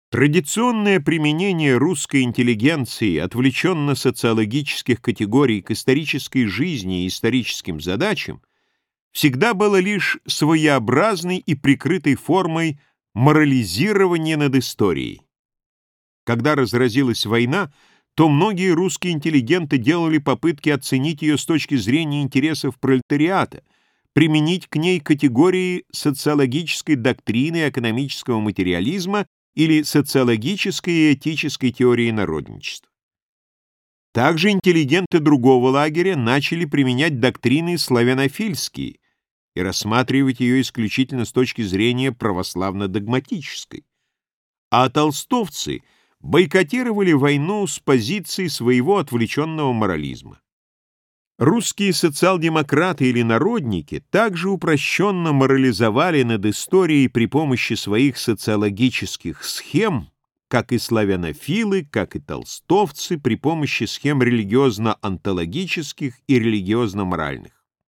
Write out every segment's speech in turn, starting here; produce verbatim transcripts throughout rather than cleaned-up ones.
Традиционное применение русской интеллигенции отвлеченно-социологических категорий к исторической жизни и историческим задачам всегда было лишь своеобразной и прикрытой формой морализирования над историей. Когда разразилась война, то многие русские интеллигенты делали попытки оценить ее с точки зрения интересов пролетариата, применить к ней категории социологической доктрины экономического материализма или социологической и этической теории народничества. Также интеллигенты другого лагеря начали применять доктрины славянофильские и рассматривать ее исключительно с точки зрения православно-догматической. А толстовцы бойкотировали войну с позиции своего отвлеченного морализма. Русские социал-демократы или народники также упрощенно морализовали над историей при помощи своих социологических схем, как и славянофилы, как и толстовцы при помощи схем религиозно-онтологических и религиозно-моральных.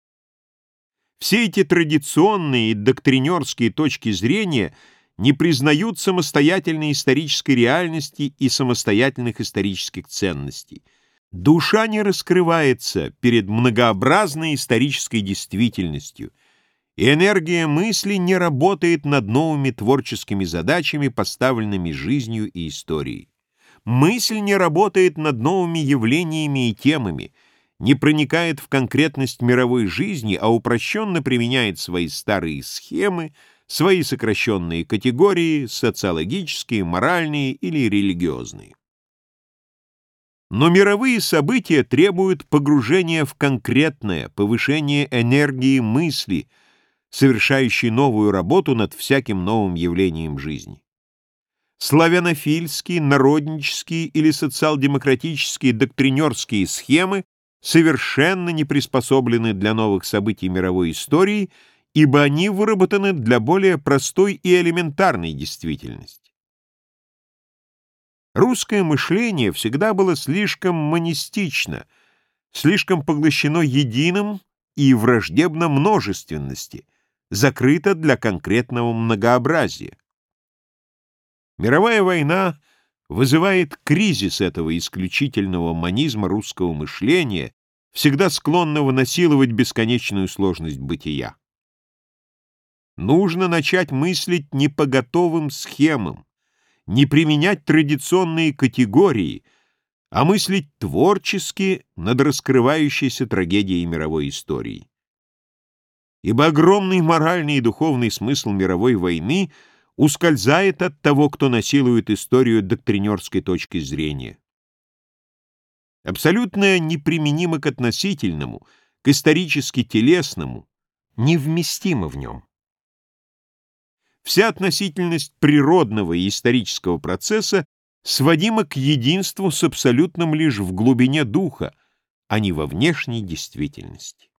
Все эти традиционные и доктринерские точки зрения не признают самостоятельной исторической реальности и самостоятельных исторических ценностей. Душа не раскрывается перед многообразной исторической действительностью, и энергия мысли не работает над новыми творческими задачами, поставленными жизнью и историей. Мысль не работает над новыми явлениями и темами, не проникает в конкретность мировой жизни, а упрощенно применяет свои старые схемы, свои сокращенные категории, социологические, моральные или религиозные. Но мировые события требуют погружения в конкретное, повышения энергии мысли, совершающей новую работу над всяким новым явлением жизни. Славянофильские, народнические или социал-демократические доктринерские схемы совершенно не приспособлены для новых событий мировой истории, ибо они выработаны для более простой и элементарной действительности. Русское мышление всегда было слишком монистично, слишком поглощено единым и враждебно множественности, закрыто для конкретного многообразия. Мировая война вызывает кризис этого исключительного монизма русского мышления, всегда склонного насиловать бесконечную сложность бытия. Нужно начать мыслить не по готовым схемам, не применять традиционные категории, а мыслить творчески над раскрывающейся трагедией мировой истории. Ибо огромный моральный и духовный смысл мировой войны ускользает от того, кто насилует историю доктринерской точки зрения. Абсолютно неприменимо к относительному, к исторически телесному, невместимо в нем. Вся относительность природного и исторического процесса сводима к единству с абсолютным лишь в глубине духа, а не во внешней действительности.